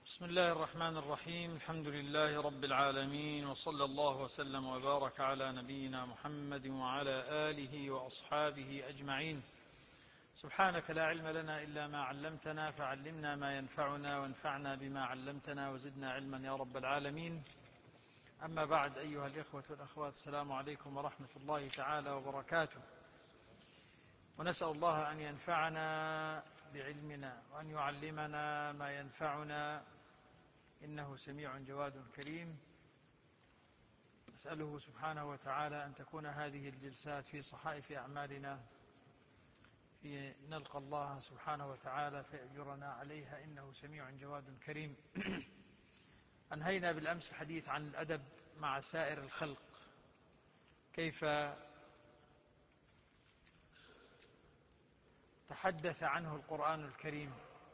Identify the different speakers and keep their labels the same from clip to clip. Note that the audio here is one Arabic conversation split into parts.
Speaker 1: بسم الله الرحمن الرحيم. الحمد لله رب العالمين، وصلى الله وسلم وبارك على نبينا محمد وعلى آله وأصحابه أجمعين. سبحانك لا علم لنا إلا ما علمتنا، فعلمنا ما ينفعنا وانفعنا بما علمتنا وزدنا علما يا رب العالمين. أما بعد، أيها الإخوة والأخوات، السلام عليكم ورحمة الله تعالى وبركاته. ونسأل الله أن ينفعنا بعلمنا وأن يعلمنا ما ينفعنا، إنه سميع جواد كريم. أسأله سبحانه وتعالى أن تكون هذه الجلسات في صحائف أعمالنا، نلقى الله سبحانه وتعالى فيأجرنا عليها، إنه سميع جواد كريم. أنهينا بالأمس الحديث عن الأدب مع سائر الخلق، كيف تحدث عنه القرآن الكريم،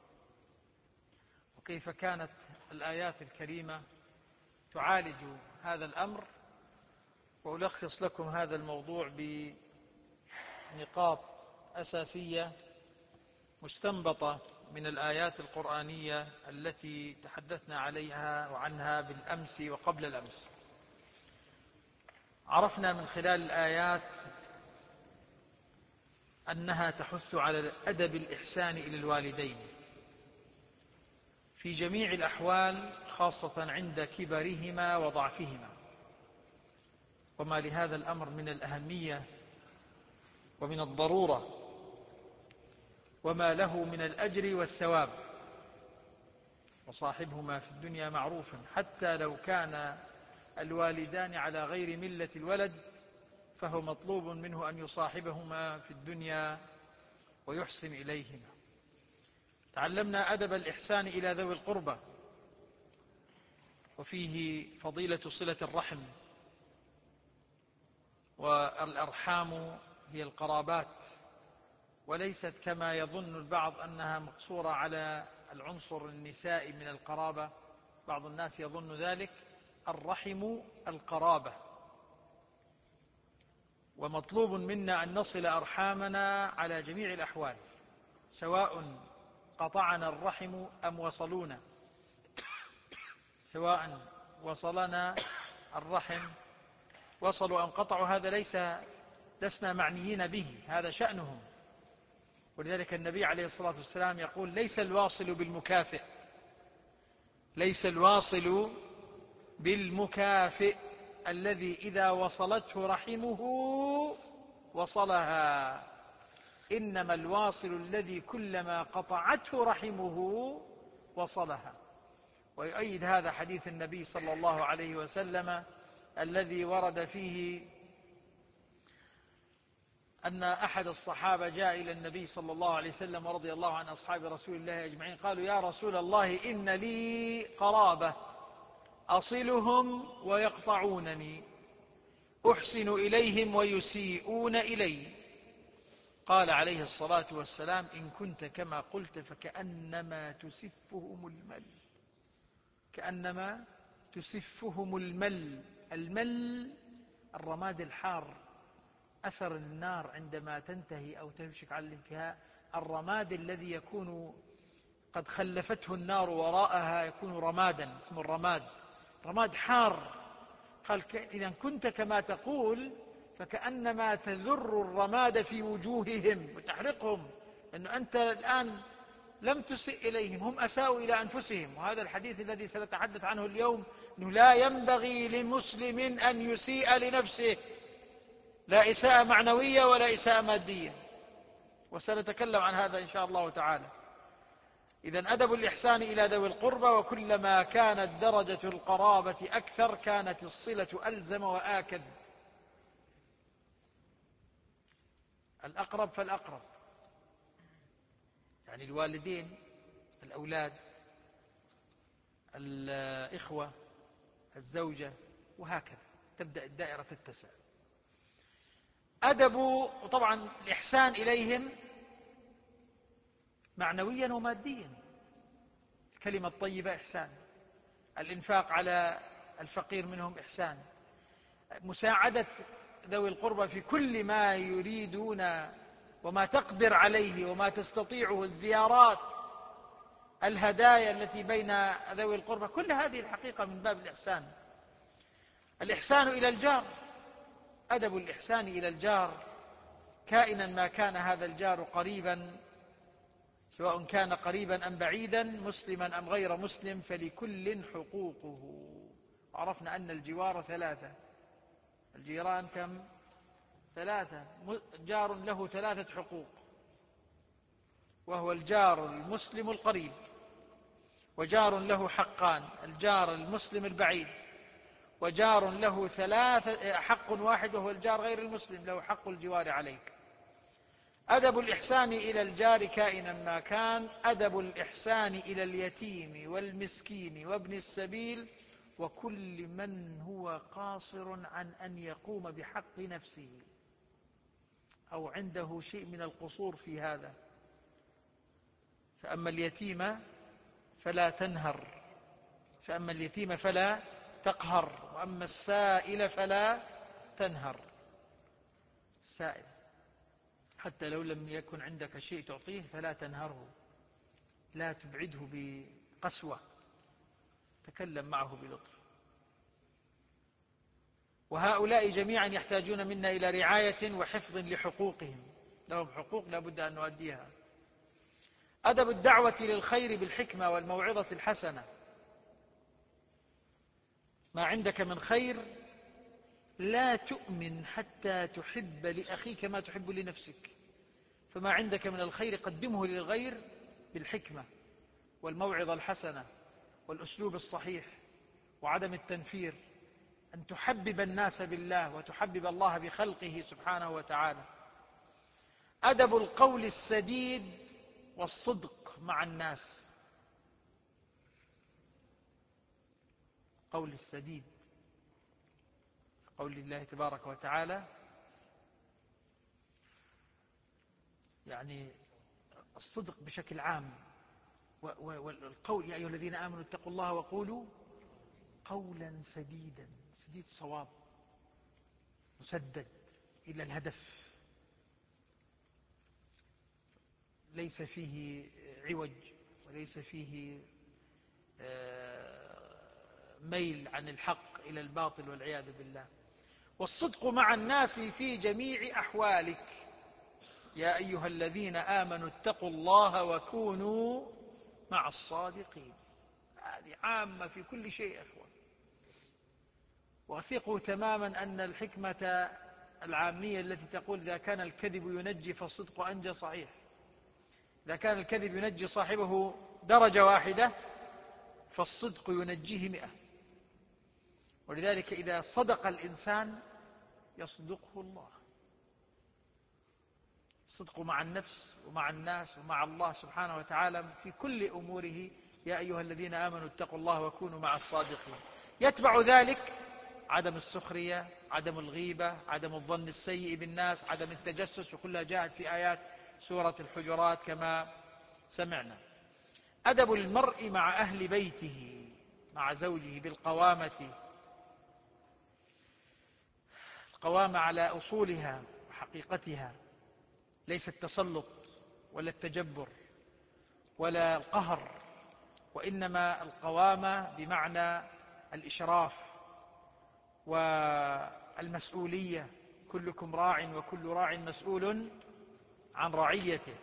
Speaker 1: وكيف كانت الآيات الكريمة تعالج هذا الأمر. وألخص لكم هذا الموضوع بنقاط أساسية مستنبطة من الآيات القرآنية التي تحدثنا عليها وعنها بالأمس وقبل الأمس. عرفنا من خلال الآيات أنها تحث على أدب الإحسان إلى الوالدين في جميع الأحوال، خاصة عند كبرهما وضعفهما، وما لهذا الأمر من الأهمية ومن الضرورة، وما له من الأجر والثواب. وصاحبهما في الدنيا معروفا، حتى لو كان الوالدان على غير ملة الولد، فهو مطلوب منه أن يصاحبهما في الدنيا ويحسن إليهما. تعلمنا أدب الإحسان إلى ذوي القربى، وفيه فضيلة صلة الرحم. والأرحام هي القرابات، وليست كما يظن البعض أنها مقصورة على العنصر النسائي من القرابة. بعض الناس يظن ذلك. الرحم القرابة، ومطلوب منا أن نصل أرحامنا على جميع الأحوال، سواء قطعنا الرحم أم وصلونا، سواء وصلنا الرحم وصلوا أم قطعوا، هذا لسنا معنيين به، هذا شأنهم. ولذلك النبي عليه الصلاة والسلام يقول: ليس الواصل بالمكافئ، ليس الواصل بالمكافئ الذي إذا وصلته رحمه وصلها، إنما الواصل الذي كلما قطعته رحمه وصلها. ويؤيد هذا حديث النبي صلى الله عليه وسلم الذي ورد فيه أن أحد الصحابة جاء إلى النبي صلى الله عليه وسلم ورضي الله عن أصحاب رسول الله أجمعين، قالوا: يا رسول الله، إن لي قرابة أصلهم ويقطعونني، أحسن إليهم ويسيئون إلي. قال عليه الصلاة والسلام: إن كنت كما قلت فكأنما تسفهم المل، كأنما تسفهم المل. المل الرماد الحار، أثر النار عندما تنتهي أو تشك على الانتهاء. الرماد الذي يكون قد خلفته النار وراءها يكون رمادا، اسمه الرماد، رماد حار. قال: إذا كنت كما تقول فكأنما تذر الرماد في وجوههم وتحرقهم، لأنه أنت الآن لم تسئ إليهم، هم أساءوا إلى أنفسهم. وهذا الحديث الذي سنتحدث عنه اليوم، أنه لا ينبغي لمسلم أن يسيء لنفسه، لا إساءة معنوية ولا إساءة مادية، وسنتكلم عن هذا إن شاء الله تعالى. إذن أدب الإحسان إلى ذوي القربى، وكلما كانت درجة القرابة أكثر كانت الصلة ألزم وآكد. الأقرب فالأقرب، يعني الوالدين، الأولاد، الإخوة، الزوجة، وهكذا تبدأ الدائرة تتسع. أدب، وطبعا الإحسان إليهم معنويا وماديا. الكلمة الطيبة إحسان، الإنفاق على الفقير منهم إحسان، مساعدة ذوي القربى في كل ما يريدون وما تقدر عليه وما تستطيعه، الزيارات، الهدايا التي بين ذوي القربى، كل هذه الحقيقة من باب الإحسان. الإحسان إلى الجار، أدب الإحسان إلى الجار كائنا ما كان هذا الجار قريبا، سواء كان قريبا أم بعيدا، مسلما أم غير مسلم، فلكل حقوقه. عرفنا أن الجوار ثلاثة، الجيران كم؟ ثلاثة. جار له ثلاثة حقوق، وهو الجار المسلم القريب، وجار له حقان، الجار المسلم البعيد، وجار له حق واحد وهو الجار غير المسلم، له حق الجوار عليك. أدب الإحسان إلى الجار كائنا ما كان، أدب الإحسان إلى اليتيم والمسكين وابن السبيل وكل من هو قاصر عن أن يقوم بحق نفسه أو عنده شيء من القصور في هذا. فأما اليتيم فلا تنهر، فأما اليتيم فلا تقهر، وأما السائل فلا تنهر. السائل حتى لو لم يكن عندك شيء تعطيه فلا تنهره، لا تبعده بقسوة، تكلم معه بلطف. وهؤلاء جميعا يحتاجون منا إلى رعاية وحفظ لحقوقهم، لهم حقوق لا بد أن نؤديها. أدب الدعوة للخير بالحكمة والموعظة الحسنة. ما عندك من خير لا تؤمن حتى تحب لأخيك ما تحب لنفسك، فما عندك من الخير قدمه للغير بالحكمة والموعظة الحسنة والأسلوب الصحيح وعدم التنفير، أن تحبب الناس بالله وتحبب الله بخلقه سبحانه وتعالى. أدب القول السديد والصدق مع الناس. قول السديد قول الله تبارك وتعالى، يعني الصدق بشكل عام، والقول يا أيها الذين آمنوا اتقوا الله وقولوا قولا سديدا، سديد صواب مسدد إلى الهدف، ليس فيه عوج وليس فيه ميل عن الحق إلى الباطل والعياذ بالله. والصدق مع الناس في جميع أحوالك، يا أيها الذين آمنوا اتقوا الله وكونوا مع الصادقين. هذه عامة في كل شيء يا أخوان. وثقوا تماما أن الحكمة العامية التي تقول إذا كان الكذب ينجي فالصدق أنجى صحيح. إذا كان الكذب ينجي صاحبه درجة واحدة فالصدق ينجيه 100. ولذلك إذا صدق الإنسان يصدقه الله. الصدق مع النفس ومع الناس ومع الله سبحانه وتعالى في كل أموره. يا أيها الذين آمنوا اتقوا الله وكونوا مع الصادقين. يتبع ذلك عدم السخرية، عدم الغيبة، عدم الظن السيء بالناس، عدم التجسس، وكلها جاءت في آيات سورة الحجرات كما سمعنا. أدب المرء مع أهل بيته، مع زوجه بالقوامة، القوامة على أصولها وحقيقتها، ليس التسلط ولا التجبر ولا القهر، وإنما القوامة بمعنى الإشراف والمسؤولية. كلكم راع وكل راع مسؤول عن رعيته.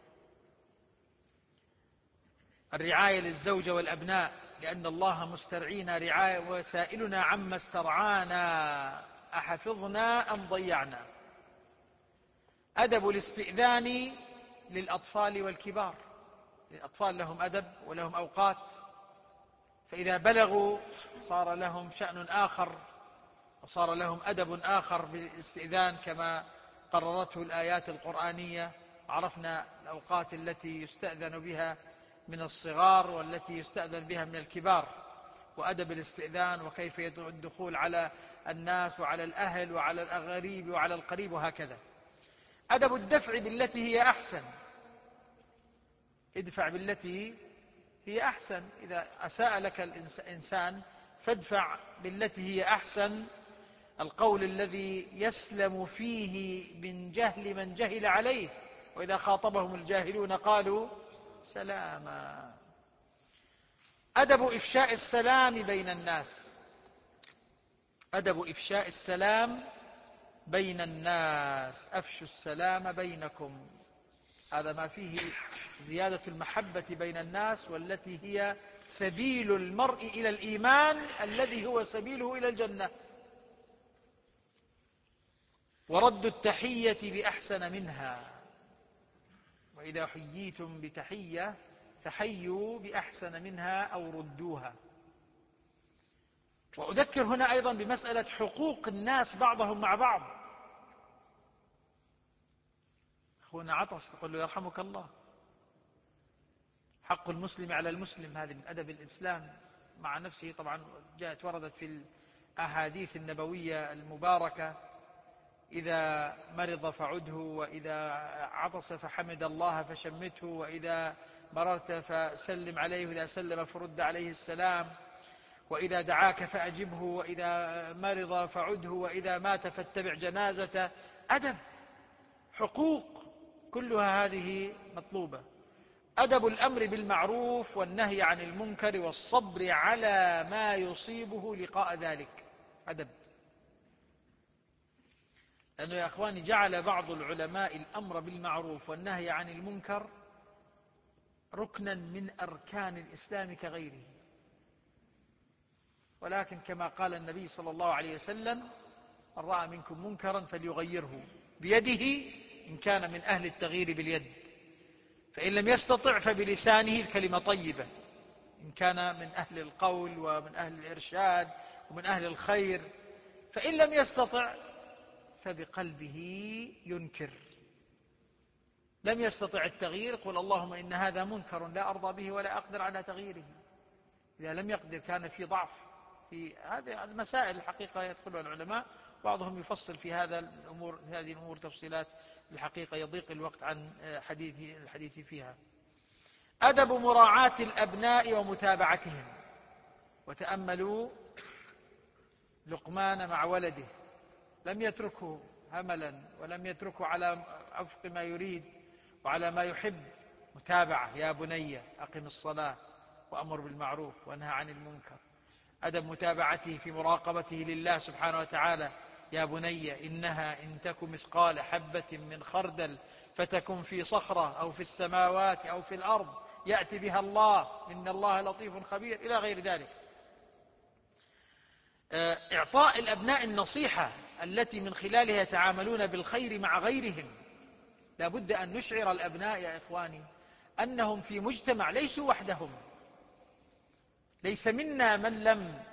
Speaker 1: الرعاية للزوجة والأبناء، لأن الله مسترعينا رعاية وسائلنا عما استرعانا أحفظنا أم ضيعنا. أدب الاستئذان للأطفال والكبار. الأطفال لهم أدب ولهم أوقات، فإذا بلغوا صار لهم شأن آخر وصار لهم أدب آخر بالاستئذان كما قررته الآيات القرآنية. عرفنا الأوقات التي يستأذن بها من الصغار والتي يستأذن بها من الكبار، وأدب الاستئذان وكيف يدعو الدخول على الناس وعلى الأهل وعلى الغريب وعلى القريب وهكذا. أدب الدفع بالتي هي أحسن. ادفع بالتي هي أحسن. إذا أساء لك الإنسان فادفع بالتي هي أحسن، القول الذي يسلم فيه من جهل من جهل عليه، وإذا خاطبهم الجاهلون قالوا سلاما. أدب إفشاء السلام بين الناس. أدب إفشاء السلام بين الناس، أفشوا السلام بينكم. هذا ما فيه زيادة المحبة بين الناس، والتي هي سبيل المرء إلى الإيمان الذي هو سبيله إلى الجنة. ورد التحية بأحسن منها، وإذا حييتم بتحية فحيوا بأحسن منها أو ردوها. وأذكر هنا أيضا بمسألة حقوق الناس بعضهم مع بعض. أخونا عطس تقول له يرحمك الله. حق المسلم على المسلم، هذه من أدب الإسلام مع نفسه. طبعا جاءت وردت في الأحاديث النبوية المباركة: إذا مرض فعده، وإذا عطس فحمد الله فشمته، وإذا مررت فسلم عليه، وإذا سلم فرد عليه السلام، وإذا دعاك فأجبه، وإذا مرض فعده، وإذا مات فاتبع جنازته. أدب، حقوق، كلها هذه مطلوبة. أدب الأمر بالمعروف والنهي عن المنكر والصبر على ما يصيبه لقاء ذلك. أدب. لأنه يا أخواني جعل بعض العلماء الأمر بالمعروف والنهي عن المنكر ركنا من أركان الإسلام كغيره. ولكن كما قال النبي صلى الله عليه وسلم: من رأى منكم منكرا فليغيره بيده، إن كان من أهل التغيير باليد، فإن لم يستطع فبلسانه، بكلمة طيبة، إن كان من أهل القول ومن أهل الإرشاد ومن أهل الخير، فإن لم يستطع فبقلبه ينكر. لم يستطع التغيير، قل اللهم إن هذا منكر لا أرضى به ولا أقدر على تغييره. إذا لم يقدر كان في ضعف في هذه المسائل. الحقيقة يدخلها العلماء، بعضهم يفصل في هذه الأمور تفصيلات، الحقيقة يضيق الوقت عن الحديث فيها. أدب مراعاة الأبناء ومتابعتهم. وتأملوا لقمان مع ولده، لم يتركه هملا، ولم يتركه على وفق ما يريد وعلى ما يحب. متابعة: يا بني أقم الصلاة وأمر بالمعروف وانهى عن المنكر. أدب متابعته في مراقبته لله سبحانه وتعالى: يا بني إنها إن تك مثقال حبة من خردل فتكن في صخرة أو في السماوات أو في الأرض يأتي بها الله إن الله لطيف خبير، إلى غير ذلك. إعطاء الأبناء النصيحة التي من خلالها يتعاملون بالخير مع غيرهم. لا بد أن نشعر الأبناء يا إخواني أنهم في مجتمع، ليسوا وحدهم. ليس منا من لم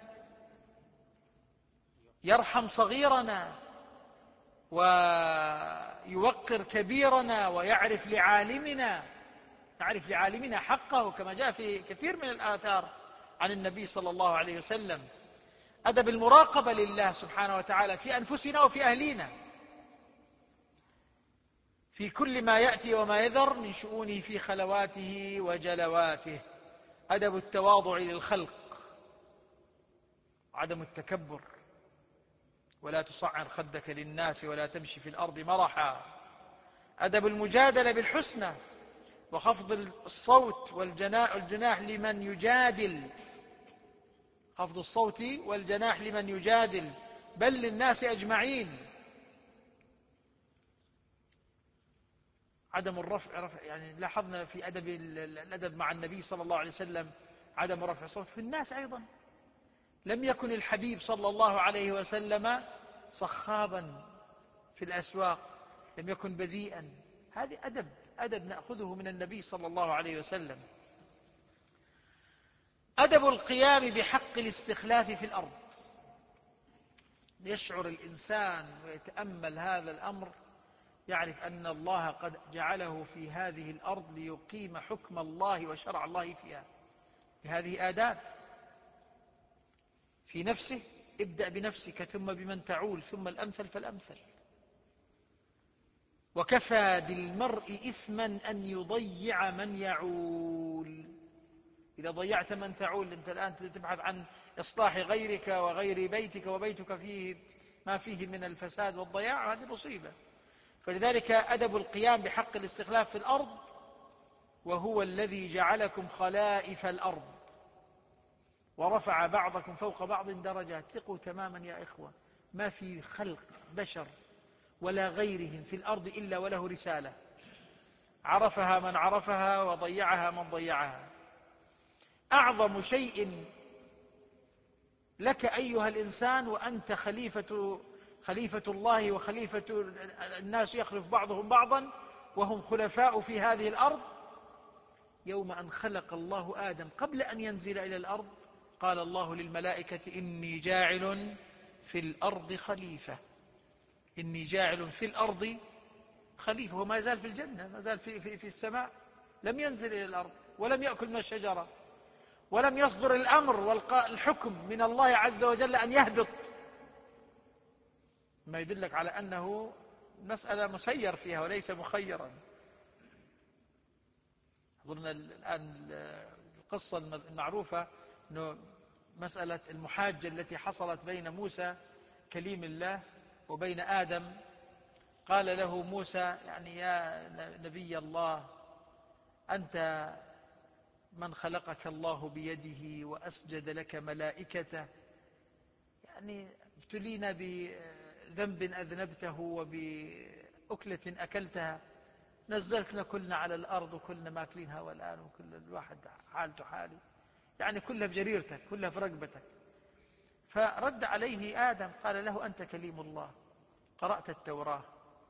Speaker 1: يرحم صغيرنا ويوقر كبيرنا ويعرف لعالمنا حقه، كما جاء في كثير من الآثار عن النبي صلى الله عليه وسلم. أدب المراقبة لله سبحانه وتعالى في أنفسنا وفي أهلينا، في كل ما يأتي وما يذر من شؤونه في خلواته وجلواته. أدب التواضع للخلق، عدم التكبر، ولا تصعر خدك للناس ولا تمشي في الأرض مرحا. أدب المجادلة بالحسنى، وخفض الصوت والجناح لمن يجادل، خفض الصوت والجناح لمن يجادل، بل للناس أجمعين. عدم الرفع، يعني لاحظنا في الأدب مع النبي صلى الله عليه وسلم عدم رفع الصوت في الناس أيضا. لم يكن الحبيب صلى الله عليه وسلم صخابا في الأسواق، لم يكن بذيئا. هذه أدب نأخذه من النبي صلى الله عليه وسلم. أدب القيام بحق الاستخلاف في الأرض. يشعر الإنسان ويتأمل هذا الأمر، يعرف أن الله قد جعله في هذه الأرض ليقيم حكم الله وشرع الله فيها. بهذه آداب في نفسه. ابدأ بنفسك ثم بمن تعول ثم الأمثل فالأمثل. وكفى بالمرء إثما أن يضيع من يعول. إذا ضيعت من تعول، أنت الآن تبحث عن إصلاح غيرك وغير بيتك، وبيتك فيه ما فيه من الفساد والضياع، هذه مصيبة. فلذلك أدب القيام بحق الاستخلاف في الأرض، وهو الذي جعلكم خلائف الأرض. ورفع بعضكم فوق بعض درجات. ثقوا تماما يا إخوة، ما في خلق بشر ولا غيرهم في الأرض إلا وله رسالة، عرفها من عرفها وضيعها من ضيعها. أعظم شيء لك أيها الإنسان وأنت خليفة الله وخليفة الناس، يخلف بعضهم بعضا وهم خلفاء في هذه الأرض. يوم أن خلق الله آدم قبل أن ينزل إلى الأرض قال الله للملائكة إني جاعل في الأرض خليفة. إني جاعل في الأرض خليفة. وما يزال في الجنة، ما زال في السماء، لم ينزل إلى الأرض ولم يأكل من الشجرة ولم يصدر الأمر والحكم من الله عز وجل أن يهبط، ما يدلك على أنه مسألة مسير فيها وليس مخيرا. قلنا الآن القصة المعروفة أنه مسألة المحاجة التي حصلت بين موسى كليم الله وبين آدم. قال له موسى يعني يا نبي الله، أنت من خلقك الله بيده وأسجد لك ملائكته، يعني ابتلينا بذنب أذنبته وبأكلة أكلتها، نزلتنا كلنا على الأرض وكلنا ماكلينها والآن وكل الواحد حالته حالي، يعني كلها بجريرتك كلها في رقبتك. فرد عليه آدم قال له أنت كليم الله، قرأت التوراة؟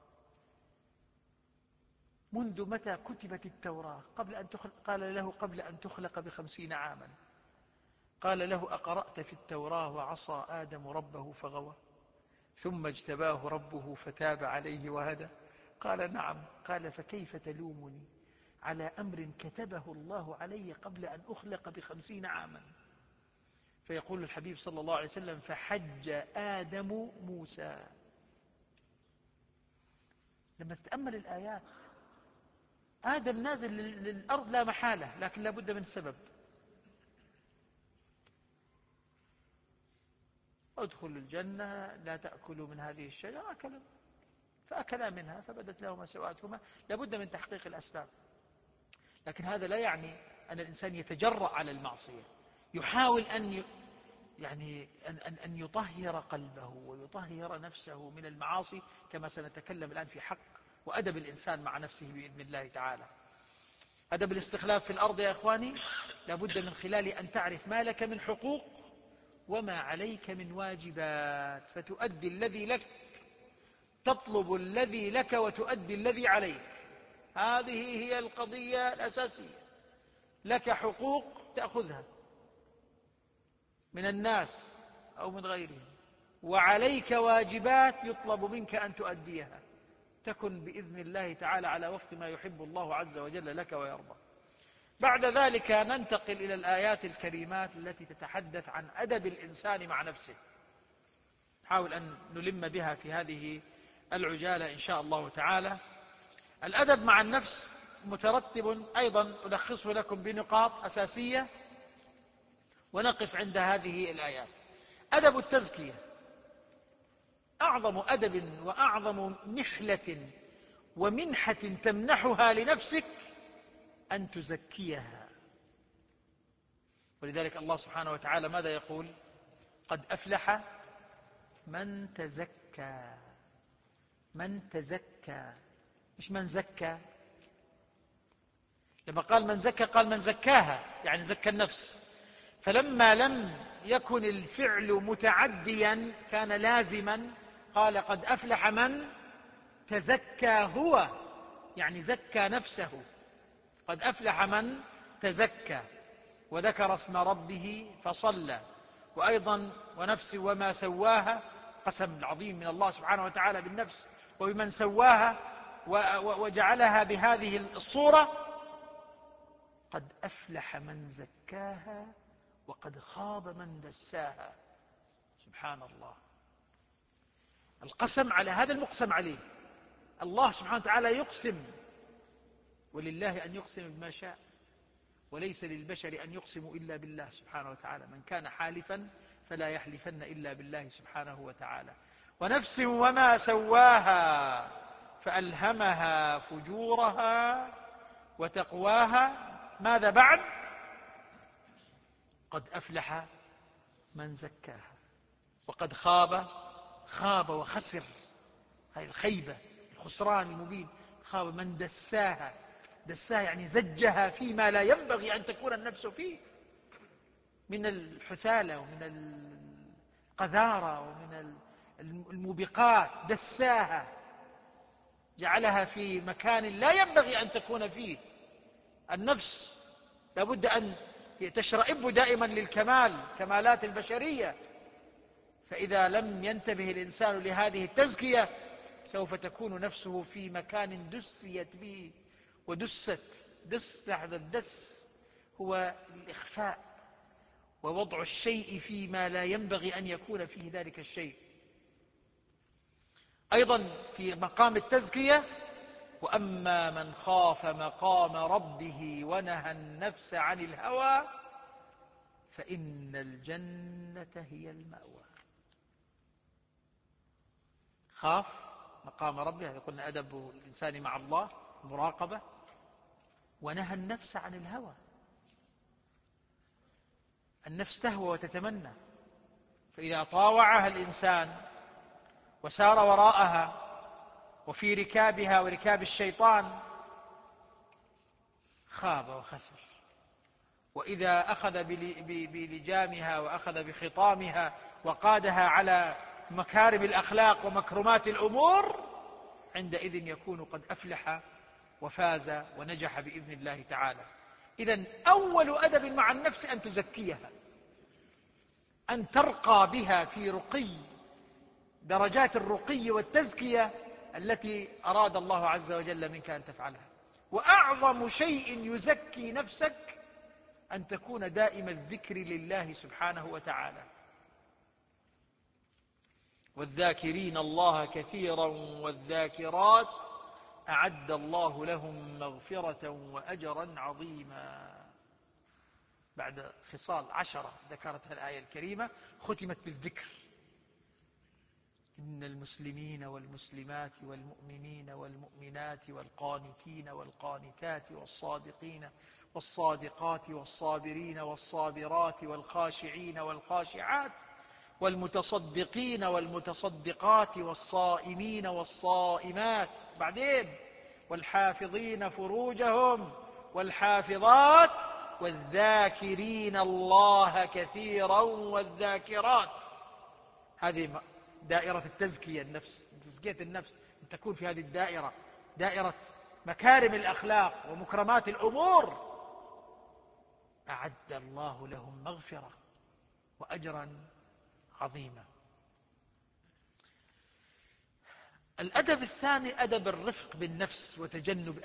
Speaker 1: منذ متى كتبت التوراة؟ قال له قبل أن تخلق ب50 عاما. قال له أقرأت في التوراة وعصى آدم ربه فغوى ثم اجتباه ربه فتاب عليه وهدى؟ قال نعم. قال فكيف تلومني على أمر كتبه الله علي قبل أن أخلق ب50 عاما؟ فيقول الحبيب صلى الله عليه وسلم فحج آدم موسى. لما تتأمل الآيات، آدم نازل للأرض لا محالة، لكن لا بد من سبب. ادخلوا الجنة لا تأكلوا من هذه الشجرة، أكلوا فأكلا منها فبدت لهما سوآتهما. لا بد من تحقيق الأسباب، لكن هذا لا يعني أن الإنسان يتجرأ على المعصية. يحاول أن يطهر قلبه ويطهر نفسه من المعاصي، كما سنتكلم الآن في حق وأدب الإنسان مع نفسه بإذن الله تعالى. أدب الاستخلاف في الأرض يا إخواني لا بد من خلال أن تعرف ما لك من حقوق وما عليك من واجبات، فتؤدي الذي لك، تطلب الذي لك وتؤدي الذي عليك. هذه هي القضية الأساسية. لك حقوق تأخذها من الناس أو من غيرهم، وعليك واجبات يطلب منك أن تؤديها، تكن بإذن الله تعالى على وفق ما يحب الله عز وجل لك ويرضى. بعد ذلك ننتقل إلى الآيات الكريمات التي تتحدث عن أدب الإنسان مع نفسه، نحاول أن نلم بها في هذه العجالة إن شاء الله تعالى. الأدب مع النفس مترتب أيضا، ألخصه لكم بنقاط أساسية ونقف عند هذه الآيات. أدب التزكية، أعظم أدب وأعظم نحلة ومنحة تمنحها لنفسك أن تزكيها. ولذلك الله سبحانه وتعالى ماذا يقول؟ قد أفلح من تزكى. من تزكى، مش من زكى. لما قال من زكى قال من زكاها، يعني زكى النفس. فلما لم يكن الفعل متعديا كان لازما، قال قد أفلح من تزكى هو، يعني زكى نفسه. قد أفلح من تزكى وذكر اسم ربه فصلى. وأيضا ونفس وما سواها، قسم عظيم من الله سبحانه وتعالى بالنفس وبمن سواها وجعلها بهذه الصورة. قد أفلح من زكاها وقد خاب من دساها. سبحان الله، القسم على هذا المقسم عليه. الله سبحانه وتعالى يقسم، ولله أن يقسم بما شاء، وليس للبشر أن يقسموا إلا بالله سبحانه وتعالى. من كان حالفا فلا يحلفن إلا بالله سبحانه وتعالى. ونفس وما سواها فألهمها فجورها وتقواها. ماذا بعد؟ قد أفلح من زكاها وقد خاب وخسر. هذه الخيبة، الخسران المبين. خاب من دساها. دساها يعني زجها فيما لا ينبغي أن تكون النفس فيه من الحثالة ومن القذارة ومن الموبقات. دساها، جعلها في مكان لا ينبغي أن تكون فيه. النفس لابد أن تشرئب دائما للكمال، كمالات البشرية، فإذا لم ينتبه الإنسان لهذه التزكية سوف تكون نفسه في مكان دسيت به ودست. لحظة الدس هو الإخفاء ووضع الشيء فيما لا ينبغي أن يكون فيه ذلك الشيء. أيضا في مقام التزكية: وأما من خاف مقام ربه ونهى النفس عن الهوى فإن الجنة هي المأوى. خاف مقام ربه، هذا قلنا أدب الإنسان مع الله، المراقبة. ونهى النفس عن الهوى. النفس تهوى وتتمنى، فإذا طاوعها الإنسان وسار وراءها وفي ركابها وركاب الشيطان خاب وخسر. وإذا أخذ بلجامها وأخذ بخطامها وقادها على مكارم الأخلاق ومكرمات الأمور، عندئذ يكون قد أفلح وفاز ونجح بإذن الله تعالى. إذن أول أدب مع النفس أن تزكيها، أن ترقى بها في رقي درجات الرقي والتزكية التي أراد الله عز وجل منك أن تفعلها. وأعظم شيء يزكي نفسك أن تكون دائم الذكر لله سبحانه وتعالى. والذاكرين الله كثيرا والذاكرات أعد الله لهم مغفرة وأجرا عظيما. بعد خصال 10 ذكرتها الآية الكريمة ختمت بالذكر: إن المسلمين والمسلمات والمؤمنين والمؤمنات والقانتين والقانتات والصادقين والصادقات والصابرين والصابرات والخاشعين والخاشعات والمتصدقين والمتصدقات والصائمين والصائمات، بعدين والحافظين فروجهم والحافظات والذاكرين الله كثيرا والذاكرات. هذه دائرة التزكية النفس، تزكية النفس أن تكون في هذه الدائرة، دائرة مكارم الأخلاق ومكرمات الأمور. أعد الله لهم مغفرة وأجرا عظيما. الأدب الثاني أدب الرفق بالنفس وتجنب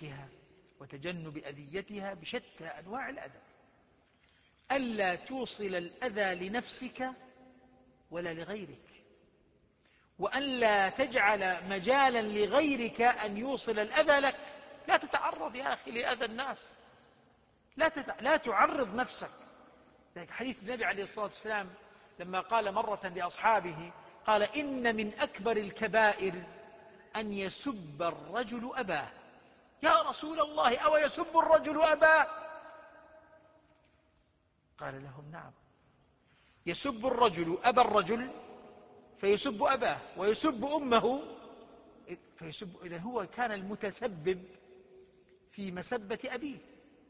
Speaker 1: أذيتها بشتى أنواع الأدب. ألا توصل الأذى لنفسك ولا لغيرك، وألا تجعل مجالا لغيرك أن يوصل الأذى لك. لا تتعرض يا أخي لأذى الناس، لا تعرض نفسك. حديث النبي عليه الصلاة والسلام لما قال مرة لأصحابه، قال: إن من أكبر الكبائر أن يسب الرجل أباه. يا رسول الله، أو يسب الرجل أباه؟ قال لهم: نعم، يسب الرجل أبا الرجل فيسب أباه، ويسب أمه فيسب. إذن هو كان المتسبب في مسبة أبيه.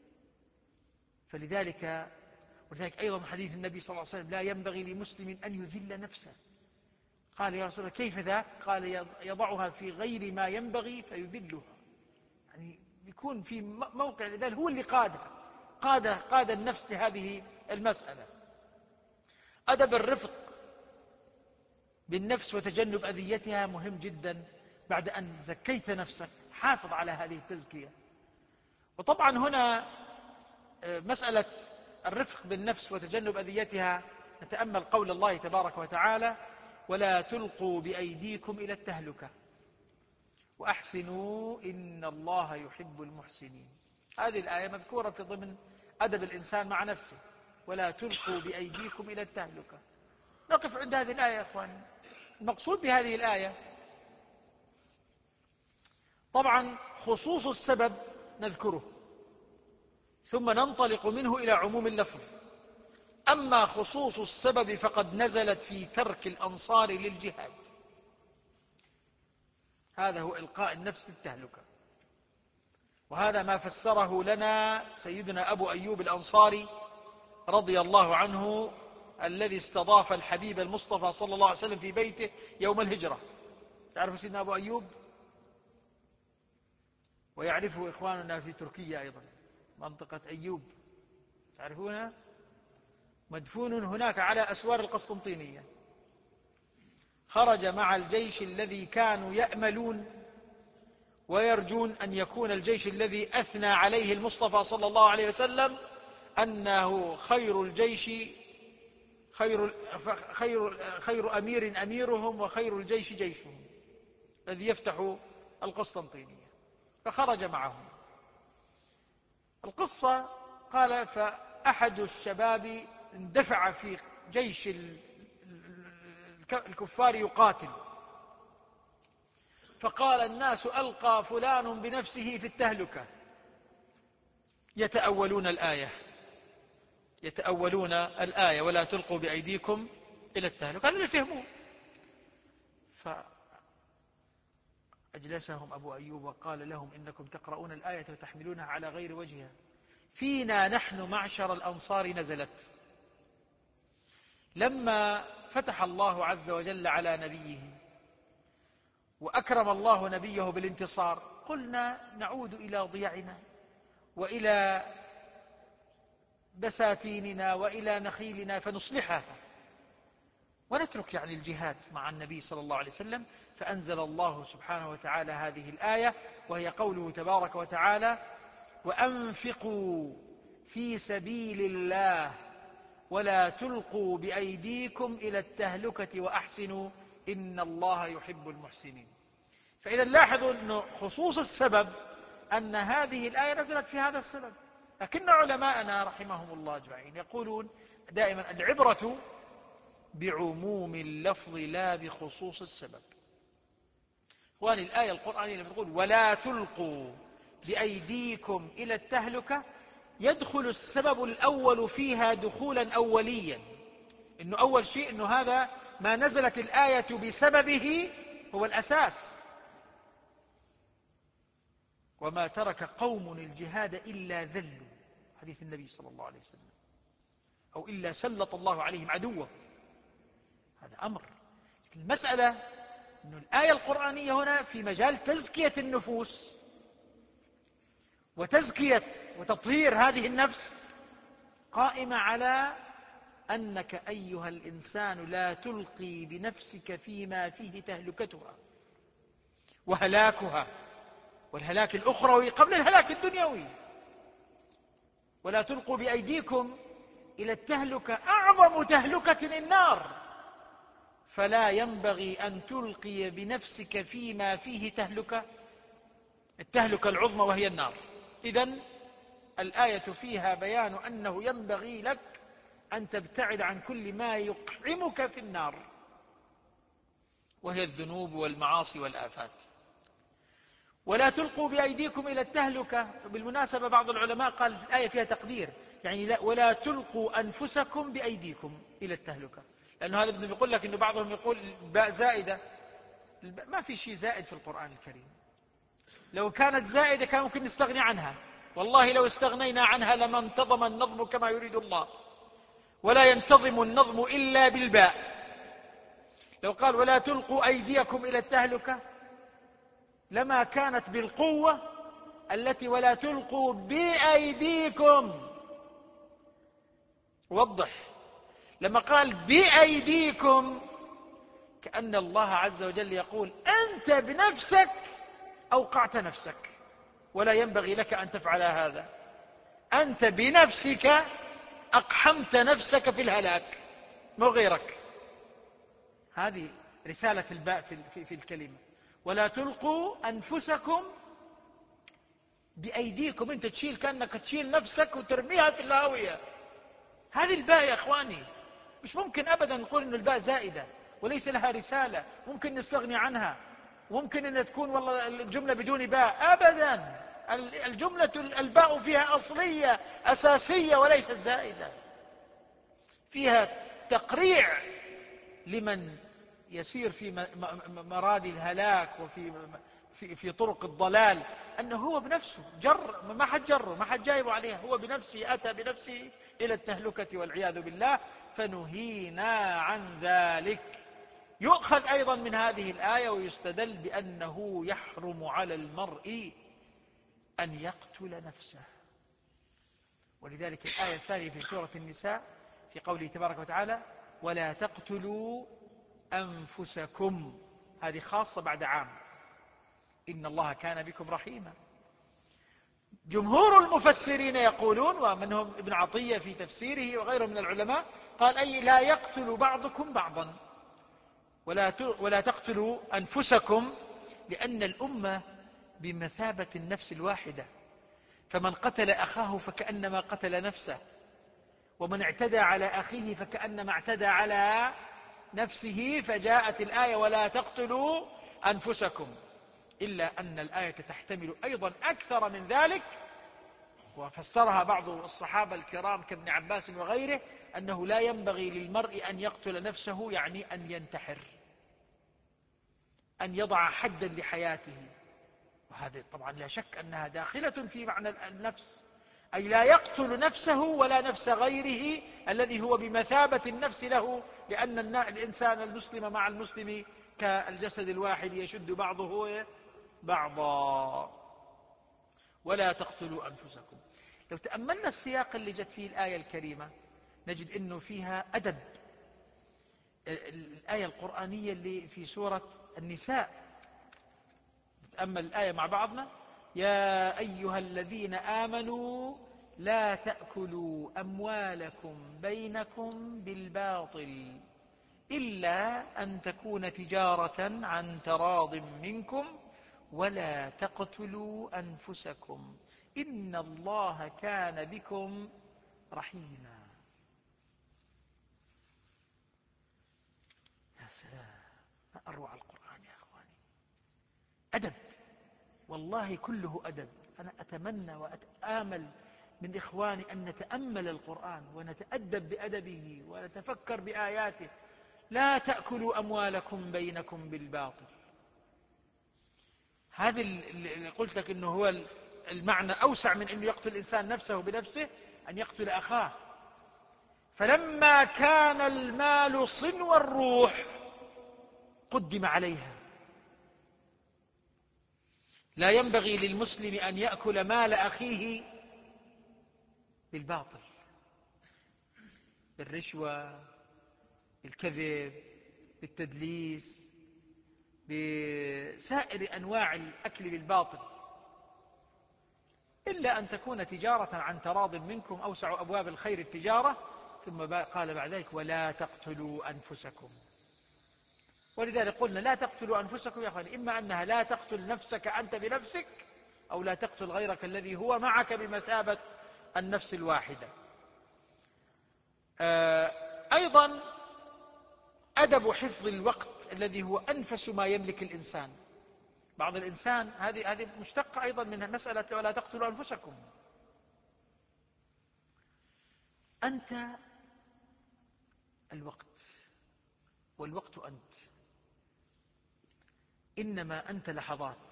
Speaker 1: ولذلك أيضا حديث النبي صلى الله عليه وسلم: لا ينبغي لمسلم أن يذل نفسه. قال: يا رسول الله كيف ذاك؟ قال: يضعها في غير ما ينبغي فيذلها. يعني يكون في موقع لذلك هو اللي قاد النفس لهذه المسألة. أدب الرفق بالنفس وتجنب أذيتها مهم جدا. بعد أن زكيت نفسك حافظ على هذه التزكية. وطبعا هنا مسألة الرفق بالنفس وتجنب أذيتها نتأمل قول الله تبارك وتعالى: ولا تلقوا بأيديكم إلى التهلكة وأحسنوا إن الله يحب المحسنين. هذه الآية مذكورة في ضمن أدب الإنسان مع نفسه: ولا تلقوا بأيديكم إلى التهلكة. نقف عند هذه الآية يا أخوان. المقصود بهذه الآية طبعا خصوص السبب نذكره، ثم ننطلق منه إلى عموم اللفظ. أما خصوص السبب فقد نزلت في ترك الأنصار للجهاد. هذا هو إلقاء النفس للتهلكة، وهذا ما فسره لنا سيدنا أبو أيوب الأنصاري رضي الله عنه، الذي استضاف الحبيب المصطفى صلى الله عليه وسلم في بيته يوم الهجرة. تعرف سيدنا أبو أيوب؟ ويعرفه إخواننا في تركيا أيضا، منطقة أيوب تعرفونها، مدفون هناك على أسوار القسطنطينية. خرج مع الجيش الذي كانوا يأملون ويرجون أن يكون الجيش الذي أثنى عليه المصطفى صلى الله عليه وسلم أنه خير الجيش، خير أمير أميرهم وخير الجيش جيشهم، الذي يفتح القسطنطينية. فخرج معهم. القصة قال فأحد الشباب اندفع في جيش الكفار يقاتل، فقال الناس ألقى فلان بنفسه في التهلكة. يتأولون الآية ولا تلقوا بأيديكم إلى التهلكة، هذا اللي فهموه. فأجلسهم أبو أيوب وقال لهم إنكم تقرؤون الآية وتحملونها على غير وجهها، فينا نحن معشر الأنصار نزلت. لما فتح الله عز وجل على نبيه وأكرم الله نبيه بالانتصار، قلنا نعود إلى ضياعنا وإلى بساتيننا وإلى نخيلنا فنصلحها ونترك الجهاد مع النبي صلى الله عليه وسلم. فأنزل الله سبحانه وتعالى هذه الآية، وهي قوله تبارك وتعالى: وأنفقوا في سبيل الله ولا تلقوا بأيديكم إلى التهلكة وأحسنوا إن الله يحب المحسنين. فإذا لاحظوا أن خصوص السبب أن هذه الآية نزلت في هذا السبب. لكن علماءنا رحمهم الله أجمعين يقولون دائما العبرة بعموم اللفظ لا بخصوص السبب. إخواني، الآية القرآنية لما تقول ولا تلقوا بأيديكم إلى التهلكة، يدخل السبب الأول فيها دخولا أوليا، إنه أول شيء إنه هذا ما نزلت الآية بسببه هو الأساس. وما ترك قوم الجهاد إلا ذلوا، حديث النبي صلى الله عليه وسلم، أو إلا سلط الله عليهم عدوه. هذا أمر. المسألة أن الآية القرآنية هنا في مجال تزكية النفوس وتزكية وتطهير هذه النفس، قائمة على أنك أيها الإنسان لا تلقي بنفسك فيما فيه تهلكتها وهلاكها، والهلاك الأخروي قبل الهلاك الدنيوي. ولا تلقوا بأيديكم إلى التهلكة، أعظم تهلكة النار، فلا ينبغي أن تلقي بنفسك فيما فيه التهلكة العظمى وهي النار. إذن الآية فيها بيان أنه ينبغي لك أن تبتعد عن كل ما يقحمك في النار، وهي الذنوب والمعاصي والآفات. ولا تلقوا بأيديكم إلى التهلكة. بالمناسبة بعض العلماء قال في الآية فيها تقدير، لا ولا تلقوا أنفسكم بأيديكم إلى التهلكة، لأنه هذا بيقول لك إنه بعضهم يقول باء زائدة. ما في شيء زائد في القرآن الكريم. لو كانت زائدة كان ممكن نستغني عنها، والله لو استغنينا عنها لما انتظم النظم كما يريد الله، ولا ينتظم النظم إلا بالباء. لو قال ولا تلقوا أيديكم إلى التهلكة لما كانت بالقوة التي ولا تلقوا بأيديكم. وضح، لما قال بأيديكم كأن الله عز وجل يقول أنت بنفسك أوقعت نفسك، ولا ينبغي لك أن تفعل هذا. أنت بنفسك أقحمت نفسك في الهلاك، مو غيرك. هذه رسالة الباء في الكلمة. ولا تلقوا أنفسكم بأيديكم، أنت تشيل كأنك تشيل نفسك وترميها في الهاوية. هذه الباء يا إخواني مش ممكن أبدا نقول أن الباء زائدة وليس لها رسالة، ممكن نستغني عنها، ممكن أن تكون والله الجملة بدون باء. أبدا، الجملة الباء فيها أصلية أساسية وليست زائدة. فيها تقريع لمن يسير في مراد الهلاك وفي طرق الضلال، أنه هو بنفسه جر، ما حد جره، ما حد جايبه عليها، هو بنفسه أتى بنفسه إلى التهلكة والعياذ بالله، فنهينا عن ذلك. يؤخذ أيضا من هذه الآية ويستدل بأنه يحرم على المرء أن يقتل نفسه. ولذلك الآية الثانية في سورة النساء في قوله تبارك وتعالى: ولا تقتلوا أنفسكم، هذه خاصة بعد عام، إن الله كان بكم رحيما. جمهور المفسرين يقولون، ومنهم ابن عطية في تفسيره وغيره من العلماء، قال: أي لا يقتل بعضكم بعضا، ولا تقتلوا أنفسكم، لأن الأمة بمثابة النفس الواحدة، فمن قتل أخاه فكأنما قتل نفسه، ومن اعتدى على أخيه فكأنما اعتدى على نفسه. فجاءت الآية: ولا تقتلوا أنفسكم، إلا أن الآية تحتمل أيضا أكثر من ذلك، وفسرها بعض الصحابة الكرام كابن عباس وغيره، أنه لا ينبغي للمرء أن يقتل نفسه، يعني أن ينتحر، أن يضع حدا لحياته. وهذا طبعا لا شك أنها داخلة في معنى النفس، أي لا يقتل نفسه ولا نفس غيره الذي هو بمثابة النفس له، لأن الإنسان المسلم مع المسلم كالجسد الواحد يشد بعضه بعضا. ولا تقتلوا أنفسكم. لو تأملنا السياق اللي جت فيه الآية الكريمة نجد أنه فيها أدب. الآية القرآنية اللي في سورة النساء، نتأمل الآية مع بعضنا: يا أيها الذين آمنوا لا تأكلوا أموالكم بينكم بالباطل إلا أن تكون تجارة عن تراض منكم ولا تقتلوا أنفسكم إن الله كان بكم رحيما. يا سلام، ما أروع القرآن يا أخواني. أدب، والله كله أدب. أنا أتمنى وأتآمل من إخواني أن نتأمل القرآن ونتأدب بأدبه ونتفكر بآياته. لا تأكلوا أموالكم بينكم بالباطل، هذا اللي قلت لك أنه هو المعنى أوسع من أن يقتل الإنسان نفسه بنفسه، أن يقتل أخاه. فلما كان المال صنو الروح قدم عليها. لا ينبغي للمسلم أن يأكل مال أخيه بالباطل، بالرشوة، بالكذب، بالتدليس، بسائر أنواع الأكل بالباطل، إلا أن تكون تجارة عن تراض منكم، أوسع أبواب الخير التجارة. ثم قال بعد ذلك: ولا تقتلوا أنفسكم. ولذلك قلنا لا تقتلوا أنفسكم يا أخواني، إما أنها لا تقتل نفسك أنت بنفسك، أو لا تقتل غيرك الذي هو معك بمثابة النفس الواحدة. أيضا أدب حفظ الوقت الذي هو أنفس ما يملك الإنسان. بعض الإنسان، هذه مشتقة أيضا من مسألة ولا تقتلوا أنفسكم. أنت الوقت، والوقت أنت، إنما أنت لحظات،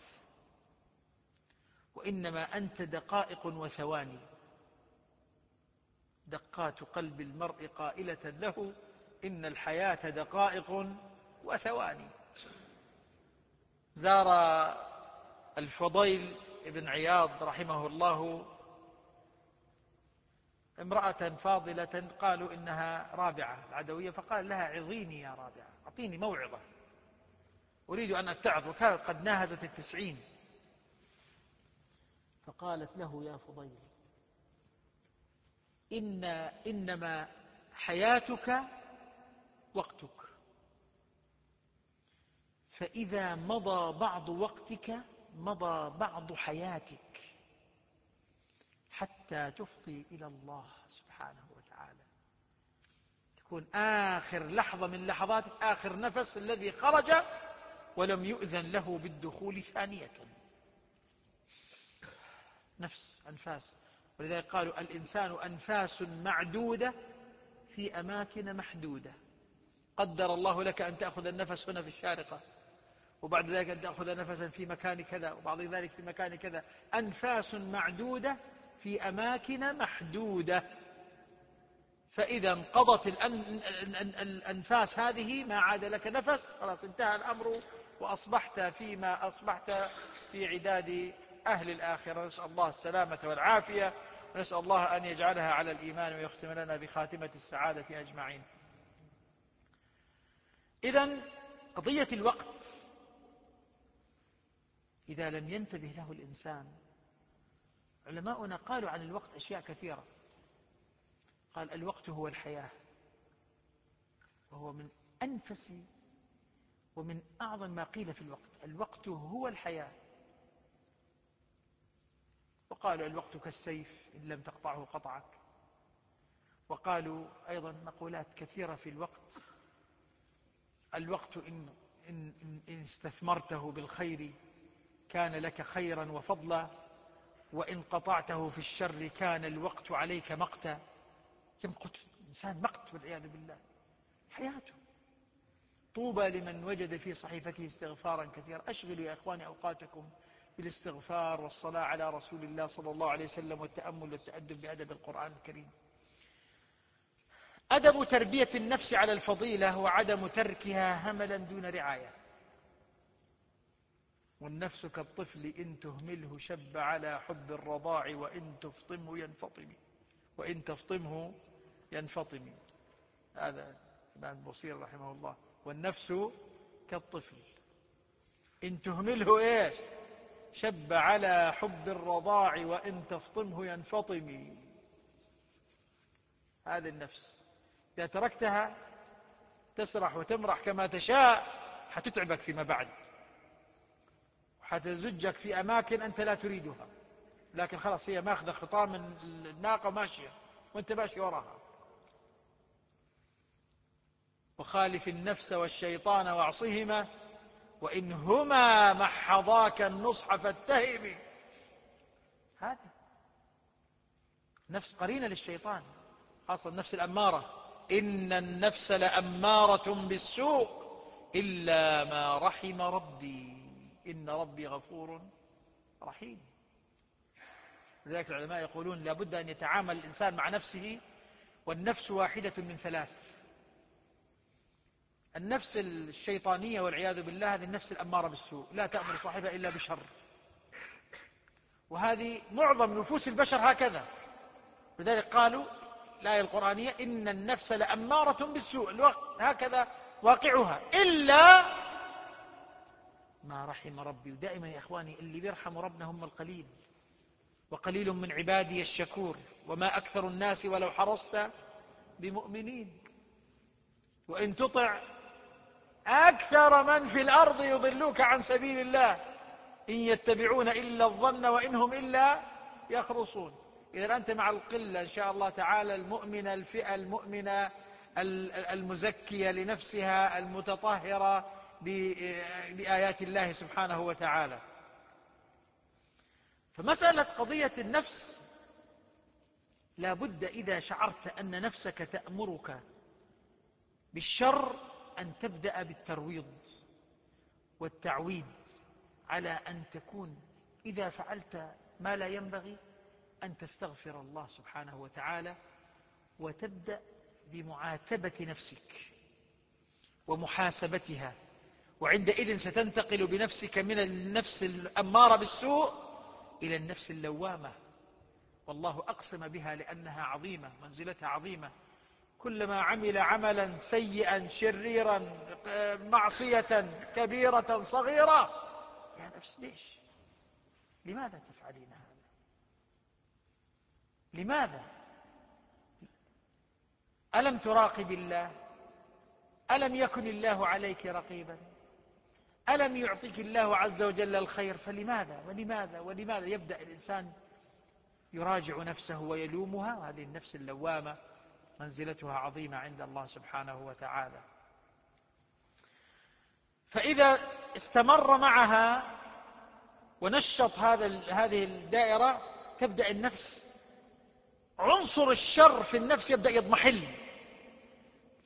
Speaker 1: وإنما أنت دقائق وثواني. دقات قلب المرء قائلة له: إن الحياة دقائق وثواني. زار الفضيل بن عياض رحمه الله امرأة فاضلة، قالوا إنها رابعة العدوية، فقال لها: عظيني يا رابعة، أعطيني موعظة، أريد أن أتعظ. وكانت قد ناهزت 90. فقالت له: يا فضيل، إنما حياتك وقتك، فإذا مضى بعض وقتك مضى بعض حياتك، حتى تفضي إلى الله سبحانه وتعالى، تكون آخر لحظة من لحظاتك، آخر نفس الذي خرج ولم يؤذن له بالدخول ثانية. نفس، أنفاس. ولذلك قالوا: الإنسان أنفاس معدودة في أماكن محدودة. قدر الله لك أن تأخذ النفس هنا في الشارقة، وبعد ذلك أن تأخذ نفسا في مكان كذا، وبعد ذلك في مكان كذا، أنفاس معدودة في أماكن محدودة. فإذا انقضت الأنفاس هذه ما عاد لك نفس، خلاص انتهى الأمر، وأصبحت فيما أصبحت في عداد أهل الآخرة. نسأل الله السلامة والعافية، ونسأل الله أن يجعلها على الإيمان ويختم لنا بخاتمة السعادة أجمعين. إذن قضية الوقت إذا لم ينتبه له الإنسان، علماؤنا قالوا عن الوقت أشياء كثيرة. قال: الوقت هو الحياة، وهو من أنفس ومن أعظم ما قيل في الوقت. الوقت هو الحياة. وقالوا: الوقت كالسيف، إن لم تقطعه قطعك. وقالوا أيضا مقولات كثيرة في الوقت: الوقت إن استثمرته بالخير كان لك خيرا وفضلا، وإن قطعته في الشر كان الوقت عليك مقتا. يمقت الإنسان مقت والعياذ بالله حياته. طوبى لمن وجد في صحيفته استغفارا كثيرا. أشغلوا يا إخواني أوقاتكم بالاستغفار والصلاة على رسول الله صلى الله عليه وسلم، والتأمل والتأدب بأدب القرآن الكريم. أدب تربية النفس على الفضيلة هو عدم تركها هملا دون رعاية. والنفس كالطفل إن تهمله شب على حب الرضاع، وإن تفطمه ينفطم. هذا الإمام البصير رحمه الله. والنفس كالطفل إن تهمله إيش؟ شب على حب الرضاع، وإن تفطمه ينفطم. هذه النفس إذا تركتها تسرح وتمرح كما تشاء، حتتعبك فيما بعد، وحتزجك في أماكن أنت لا تريدها، لكن خلاص هي ماخذة خطام من الناقة ماشية وانت ماشي وراها. وخالف النفس والشيطان واعصهما، وإن هما محضاك النصح فاتهم. هذه نفس قرينة للشيطان، خاصة النفس الأمارة. إن النفس لأمارة بالسوء إلا ما رحم ربي، إن ربي غفور رحيم. لذلك العلماء يقولون لابد أن يتعامل الإنسان مع نفسه، والنفس واحدة من ثلاث. النفس الشيطانية والعياذ بالله، هذه النفس الأمارة بالسوء، لا تأمر صاحبها إلا بشر، وهذه معظم نفوس البشر هكذا. لذلك قالوا الآية القرآنية: إن النفس لأمارة بالسوء، هكذا واقعها إلا ما رحم ربي. ودائما يا إخواني اللي بيرحم ربنا هم القليل، وقليل من عبادي الشكور، وما أكثر الناس ولو حرصت بمؤمنين. وإن تطع أكثر من في الأرض يضلوك عن سبيل الله إن يتبعون إلا الظن وإن هم إلا يخرصون. إذا أنت مع القلة إن شاء الله تعالى المؤمنة، الفئة المؤمنة المزكية لنفسها المتطهرة بآيات الله سبحانه وتعالى. فمسألة قضية النفس لا بد إذا شعرت أن نفسك تأمرك بالشر أن تبدأ بالترويض والتعويد على أن تكون إذا فعلت ما لا ينبغي أن تستغفر الله سبحانه وتعالى، وتبدأ بمعاتبة نفسك ومحاسبتها. وعندئذ ستنتقل بنفسك من النفس الأمارة بالسوء إلى النفس اللوامة. والله أقسم بها لأنها عظيمة، منزلتها عظيمة. كلما عمل عملا سيئا شريرا معصية كبيرة صغيرة: يا نفس ليش؟ لماذا تفعلين هذا؟ لماذا؟ ألم تراقب الله؟ ألم يكن الله عليك رقيبا؟ ألم يعطيك الله عز وجل الخير؟ فلماذا ولماذا ولماذا؟ يبدأ الإنسان يراجع نفسه ويلومها. وهذه النفس اللوامة منزلتها عظيمة عند الله سبحانه وتعالى. فإذا استمر معها ونشط هذه الدائرة، تبدأ النفس عنصر الشر في النفس يبدأ يضمحل،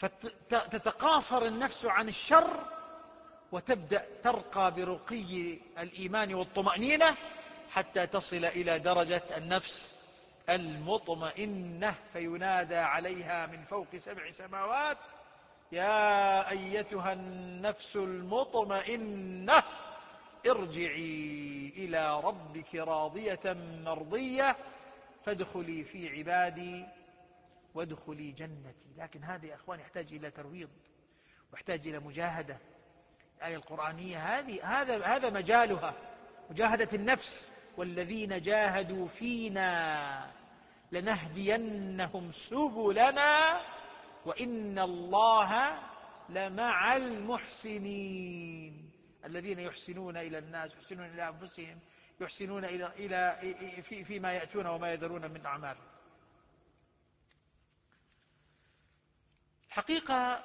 Speaker 1: فتتقاصر النفس عن الشر وتبدأ ترقى برقي الإيمان والطمأنينة حتى تصل إلى درجة النفس المطمئنة، فينادى عليها من فوق 7 سماوات: يا أيتها النفس المطمئنة ارجعي إلى ربك راضية مرضية فادخلي في عبادي وادخلي جنتي. لكن هذا يا أخوان يحتاج إلى ترويض ويحتاج إلى مجاهدة. الآية القرآنية هذا مجالها، مجاهدة النفس: والذين جاهدوا فينا لنهدينهم سبلنا وإن الله لمع المحسنين. الذين يحسنون إلى الناس، يحسنون إلى أنفسهم، يحسنون فيما يأتون وما يذرون من أعمال. الحقيقة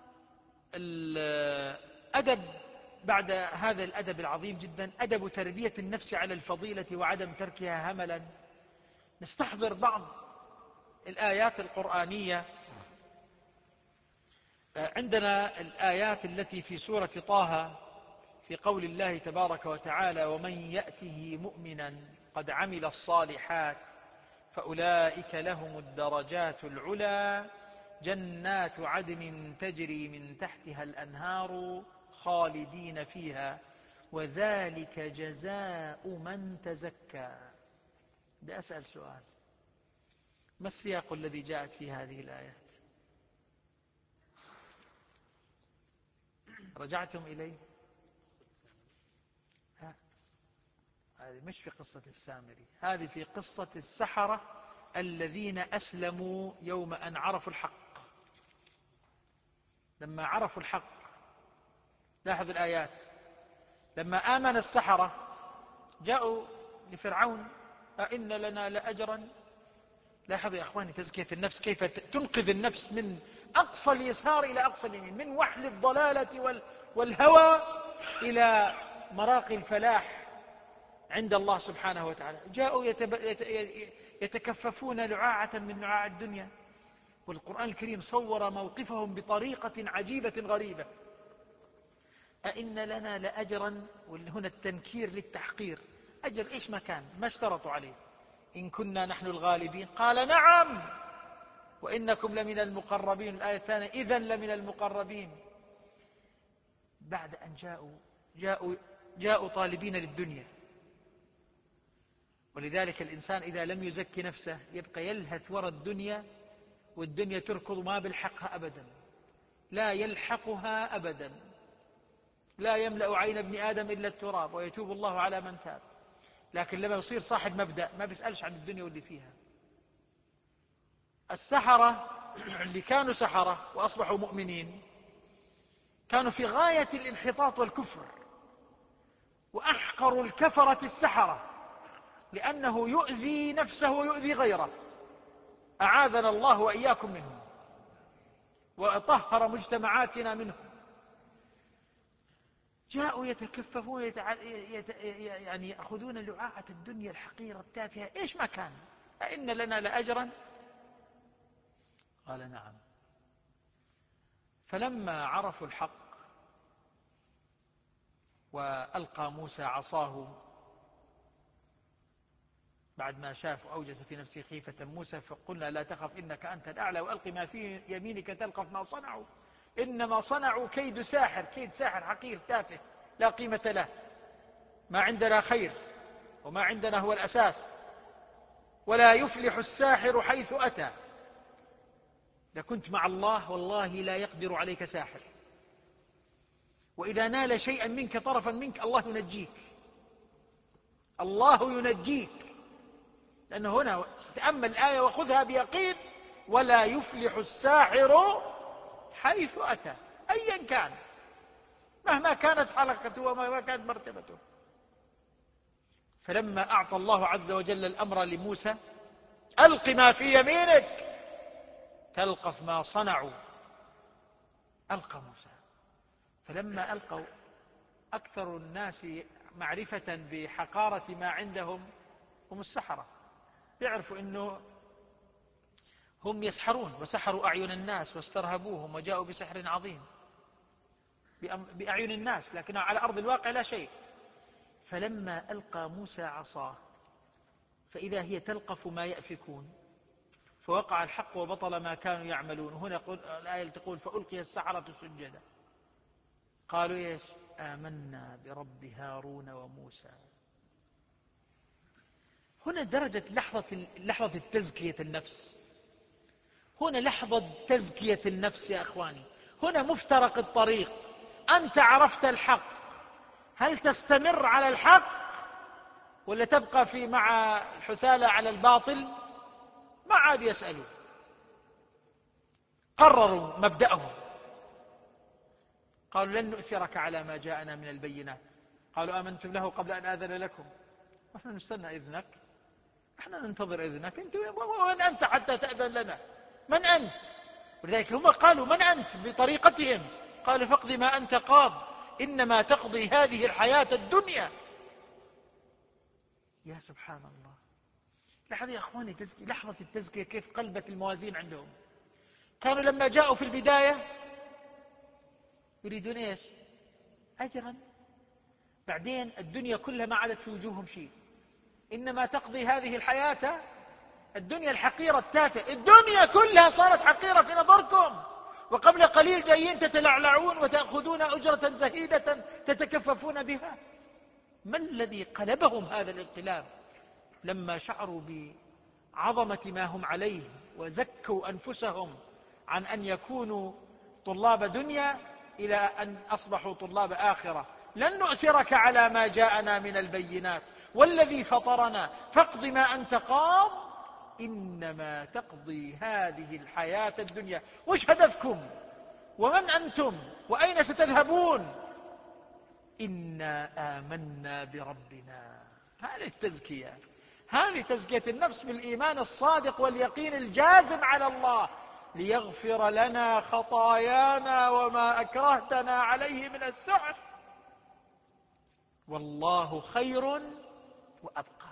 Speaker 1: الأدب بعد هذا الأدب العظيم جدا، أدب تربية النفس على الفضيلة وعدم تركها هملا. نستحضر بعض الآيات القرآنية. عندنا الآيات التي في سورة طه في قول الله تبارك وتعالى: ومن يأته مؤمنا قد عمل الصالحات فأولئك لهم الدرجات العلى جنات عدن تجري من تحتها الأنهار خالدين فيها وذلك جزاء من تزكى. بدي أسأل سؤال: ما السياق الذي جاءت في هذه الآيات؟ رجعتم إليه؟ هذه مش في قصة السامري، هذه في قصة السحرة الذين أسلموا يوم أن عرفوا الحق. لما عرفوا الحق، لاحظ الآيات: لما آمن السحرة جاءوا لفرعون: أئن لنا لأجرا. لاحظوا يا أخواني تزكية النفس، كيف تنقذ النفس من أقصى اليسار إلى أقصى اليمين، من وحل الضلالة والهوى إلى مراقي الفلاح عند الله سبحانه وتعالى. جاءوا يتكففون لعاعة من لعاع الدنيا، والقرآن الكريم صور موقفهم بطريقة عجيبة غريبة. أئن لنا لأجرا، وهنا التنكير للتحقير. أجر إيش ما كان، ما اشترطوا عليه. إن كنا نحن الغالبين قال نعم وإنكم لمن المقربين. الآية الثانية: إذن لمن المقربين. بعد أن جاءوا طالبين للدنيا. ولذلك الإنسان إذا لم يزكي نفسه يبقى يلهث وراء الدنيا، والدنيا تركض ما بالحقها أبدا، لا يلحقها أبدا. لا يملأ عين ابن آدم إلا التراب ويتوب الله على من تاب. لكن لما يصير صاحب مبدأ ما بيسألش عن الدنيا واللي فيها. السحرة اللي كانوا سحرة وأصبحوا مؤمنين كانوا في غاية الانحطاط والكفر، وأحقروا الكفرة السحرة، لأنه يؤذي نفسه ويؤذي غيره. أعاذنا الله وإياكم منهم وطهر مجتمعاتنا منهم. جاءوا يتكففون يعني يأخذون لعاعة الدنيا الحقيرة التافهة إيش ما كان. أئن لنا لأجرا؟ قال نعم. فلما عرفوا الحق وألقى موسى عصاه بعد ما شاف أوجس في نفسه خيفة موسى، فقلنا لا تخف إنك أنت الأعلى وألق ما في يمينك تلقف ما صنعوا إنما صنعوا كيد ساحر. كيد ساحر حقير تافه لا قيمة له. ما عندنا خير وما عندنا هو الأساس، ولا يفلح الساحر حيث أتى. إذا كنت مع الله والله لا يقدر عليك ساحر. وإذا نال شيئا منك طرفا منك الله ينجيك، الله ينجيك. لأنه هنا تأمل الآية وخذها بيقين: ولا يفلح الساحر حيث أتى، أيا كان، مهما كانت حلقته ومهما كانت مرتبته. فلما أعطى الله عز وجل الأمر لموسى: ألق ما في يمينك تلقف ما صنعوا، ألقى موسى. فلما ألقوا أكثر الناس معرفة بحقارة ما عندهم هم السحرة. يعرفوا أنه هم يسحرون وسحروا أعين الناس واسترهبوهم وجاءوا بسحر عظيم بأعين الناس، لكن على أرض الواقع لا شيء. فلما ألقى موسى عصاه فإذا هي تلقف ما يأفكون، فوقع الحق وبطل ما كانوا يعملون. هنا الآية تقول فألقي السحرة سجدا، قالوا إيش؟ آمنا برب هارون وموسى. هنا درجة لحظة التزكية النفس، هنا لحظة تزكية النفس يا أخواني، هنا مفترق الطريق. أنت عرفت الحق، هل تستمر على الحق ولا تبقى مع الحثالة على الباطل؟ ما عاد يسألون، قرروا مبدأهم، قالوا لن نؤثرك على ما جاءنا من البينات. قالوا آمنتم له قبل أن آذن لكم، نحن نستنى إذنك، نحن ننتظر إذنك، أنت من أنت حتى تأذن لنا؟ من أنت؟ ولذلك هم قالوا من أنت بطريقتهم، قالوا فاقض ما أنت قاض إنما تقضي هذه الحياة الدنيا. يا سبحان الله، لحظة يا أخواني، لحظة التزكية كيف قلبت الموازين عندهم. كانوا لما جاءوا في البداية يريدون إيش؟ أجرا. بعدين الدنيا كلها ما عادت في وجوههم شيء، إنما تقضي هذه الحياة الدنيا الحقيرة التافهة. الدنيا كلها صارت حقيرة في نظركم، وقبل قليل جايين تتلعلعون وتأخذون أجرة زهيدة تتكففون بها. ما الذي قلبهم هذا الانقلاب؟ لما شعروا بعظمة ما هم عليه وزكوا أنفسهم عن أن يكونوا طلاب دنيا إلى أن أصبحوا طلاب آخرة. لن نؤثرك على ما جاءنا من البينات والذي فطرنا فاقض ما أنت قاض إنما تقضي هذه الحياة الدنيا. وش هدفكم؟ ومن أنتم؟ وأين ستذهبون؟ إنا آمنا بربنا. هذه التزكية، هذه تزكية النفس بالإيمان الصادق واليقين الجازم على الله، ليغفر لنا خطايانا وما أكرهتنا عليه من السحر والله خير وأبقى.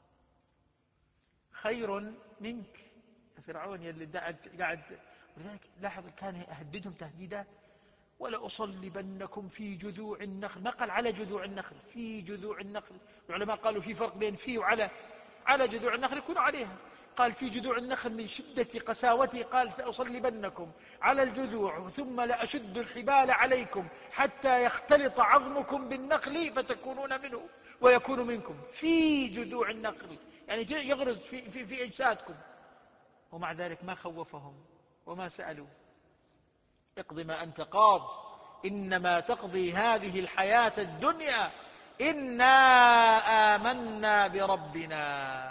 Speaker 1: خير منك فرعون يلي قاعد. ولذلك لاحظ كان يهددهم تهديدات، ولأصلبنكم في جذوع النخل. ما قال على جذوع النخل، في جذوع النخل. العلماء قالوا في فرق بين في وعلى. على جذوع النخل يكونوا عليها، قال في جذوع النخل من شدة قساوته قال سأصلبنكم على الجذوع ثم لأشد الحبال عليكم حتى يختلط عظمكم بالنخل فتكونون منه ويكون منكم. في جذوع النخل يعني يغرز في أجسادكم. ومع ذلك ما خوفهم وما سألوا. اقض ما أنت قاض إنما تقضي هذه الحياة الدنيا إنا آمنا بربنا.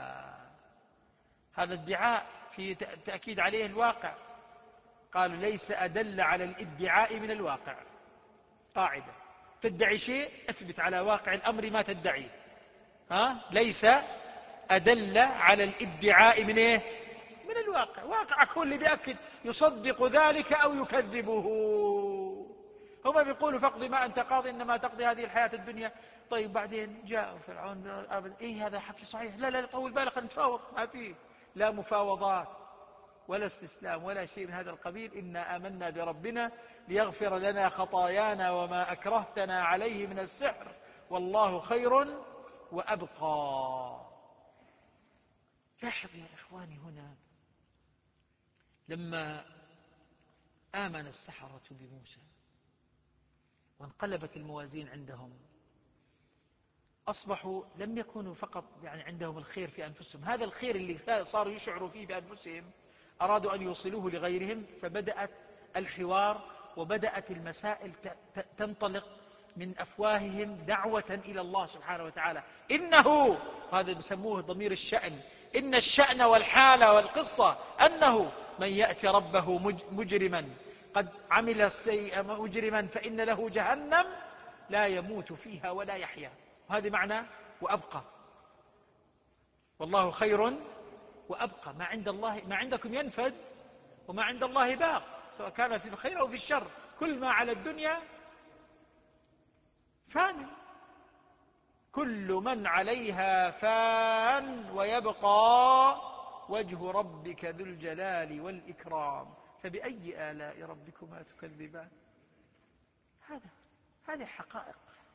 Speaker 1: هذا الادعاء في تأكيد عليه الواقع. قالوا ليس أدل على الادعاء من الواقع. قاعدة، تدعي شيء اثبت على واقع الأمر ما تدعيه. ليس أدل على الادعاء من إيه؟ من الواقع. واقعك هو اللي بيأكد، يصدق ذلك أو يكذبه. هما بيقولوا فاقض ما أنت قاض إنما تقضي هذه الحياة الدنيا. طيب بعدين جاء فرعون إيه هذا حكي صحيح، لا طول بالك نتفاوض. ما فيه لا مفاوضات ولا استسلام ولا شيء من هذا القبيل. إنا آمنا بربنا ليغفر لنا خطايانا وما أكرهتنا عليه من السحر والله خير وأبقى. لاحظ يا إخواني هنا لما آمن السحرة بموسى وانقلبت الموازين عندهم، أصبحوا لم يكونوا فقط عندهم الخير في أنفسهم. هذا الخير اللي صاروا يشعروا فيه بأنفسهم أرادوا أن يوصلوه لغيرهم، فبدأت الحوار وبدأت المسائل تنطلق من أفواههم دعوة إلى الله سبحانه وتعالى. إنه، هذا بسموه ضمير الشأن، إن الشأن والحالة والقصة أنه من يأتي ربه مجرما قد عمل السيئة مجرما فإن له جهنم لا يموت فيها ولا يحيا. هذا معنى وأبقى. والله خير وأبقى. ما عند الله، ما عندكم ينفد وما عند الله باق، سواء كان في الخير أو في الشر. كل ما على الدنيا فان، كل من عليها فان ويبقى وجه ربك ذو الجلال والإكرام فبأي آلاء ربكما تكذبان. هذه حقائق.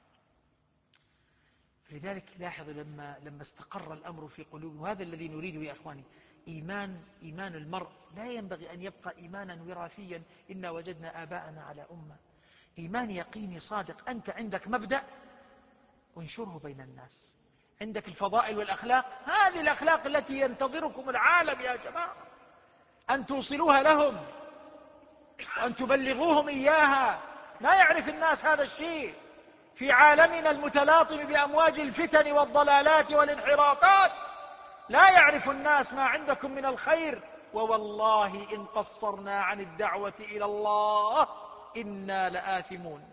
Speaker 1: فلذلك لاحظوا لما استقر الأمر في قلوبهم، وهذا الذي نريده يا أخواني. إيمان المرء لا ينبغي أن يبقى إيمانا وراثيا إنا وجدنا آباءنا على أمة. إيمان يقيني صادق. أنت عندك مبدأ انشره بين الناس. عندك الفضائل والأخلاق، هذه الأخلاق التي ينتظركم العالم يا جماعة أن توصلوها لهم وأن تبلغوهم إياها. لا يعرف الناس هذا الشيء في عالمنا المتلاطم بأمواج الفتن والضلالات والانحرافات. لا يعرف الناس ما عندكم من الخير. ووالله إن قصرنا عن الدعوة إلى الله إنا لآثمون.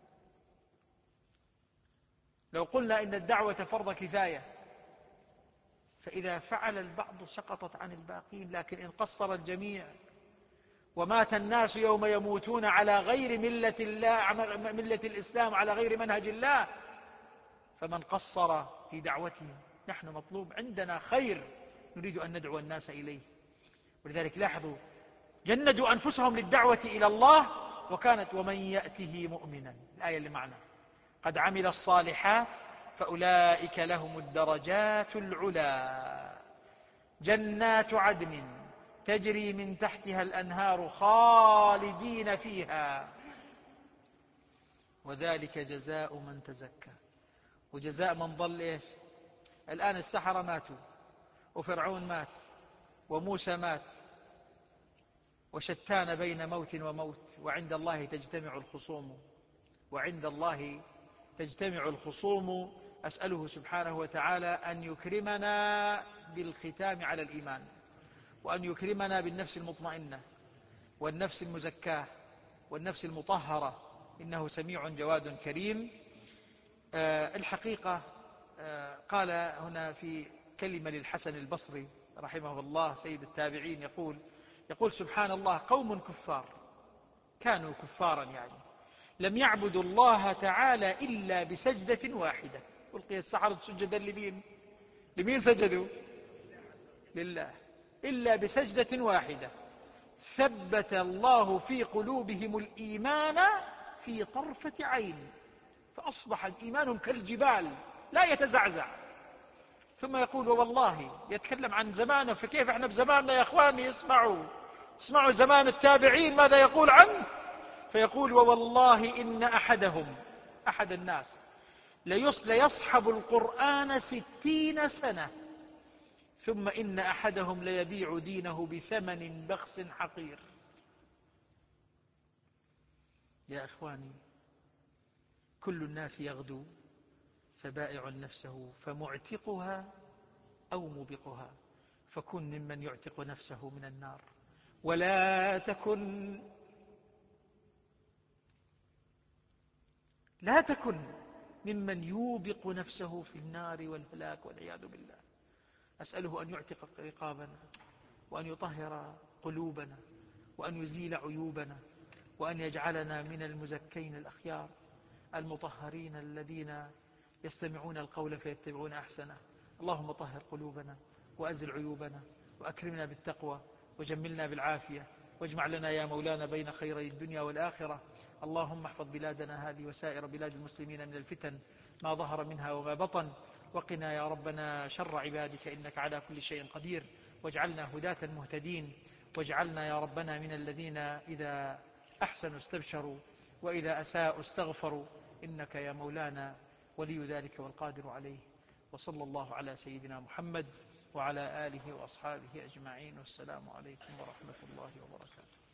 Speaker 1: لو قلنا إن الدعوة فرض كفاية فإذا فعل البعض سقطت عن الباقين، لكن إن قصر الجميع ومات الناس يوم يموتون على غير ملة الله، ملة الإسلام، على غير منهج الله، فمن قصر في دعوته. نحن مطلوب عندنا خير نريد أن ندعو الناس إليه. ولذلك لاحظوا جندوا أنفسهم للدعوة إلى الله، وكانت ومن يأته مؤمنا، الآية اللي معنا، قد عمل الصالحات فأولئك لهم الدرجات العلى جنات عدن تجري من تحتها الأنهار خالدين فيها وذلك جزاء من تزكى. وجزاء من ضل إيش؟ الآن السحرة ماتوا، وفرعون مات، وموسى مات، وشتان بين موت وموت، وعند الله تجتمع الخصوم، وعند الله تجتمع الخصوم. أسأله سبحانه وتعالى أن يكرمنا بالختام على الإيمان، وأن يكرمنا بالنفس المطمئنة والنفس المزكاة والنفس المطهرة، إنه سميع جواد كريم. الحقيقة قال هنا في كلمة للحسن البصري رحمه الله سيد التابعين، يقول سبحان الله، قوم كفار كانوا كفارا يعني لم يعبدوا الله تعالى إلا بسجدة واحدة. ألقي السحرة سجدا لمين سجدوا؟ لله. إلا بسجدة واحدة ثبت الله في قلوبهم الإيمان في طرفة عين، فأصبح الإيمان كالجبال لا يتزعزع. ثم يقول والله، يتكلم عن زمانه، فكيف احنا بزماننا يا اخواني؟ اسمعوا زمان التابعين ماذا يقول عنه. فيقول ووالله إن أحدهم، أحد الناس، ليصحب القرآن 60 سنة ثم إن أحدهم ليبيع دينه بثمن بخس حقير. يا إخواني، كل الناس يغدو فبائع نفسه فمعتقها أو موبقها، فكن ممن يعتق نفسه من النار ولا تكن ممن يوبق نفسه في النار والهلاك والعياذ بالله. أسأله أن يعتق رقابنا، وأن يطهر قلوبنا، وأن يزيل عيوبنا، وأن يجعلنا من المزكين الأخيار المطهرين الذين يستمعون القول فيتبعون أحسنه. اللهم طهر قلوبنا وأزل عيوبنا وأكرمنا بالتقوى وجملنا بالعافية، واجمع لنا يا مولانا بين خيري الدنيا والآخرة. اللهم احفظ بلادنا هذه وسائر بلاد المسلمين من الفتن ما ظهر منها وما بطن، وقنا يا ربنا شر عبادك إنك على كل شيء قدير، واجعلنا هداة مهتدين، واجعلنا يا ربنا من الذين إذا أحسنوا استبشروا وإذا أساءوا استغفروا، إنك يا مولانا ولي ذلك والقادر عليه. وصلى الله على سيدنا محمد وعلى آله وأصحابه أجمعين، والسلام عليكم ورحمة الله وبركاته.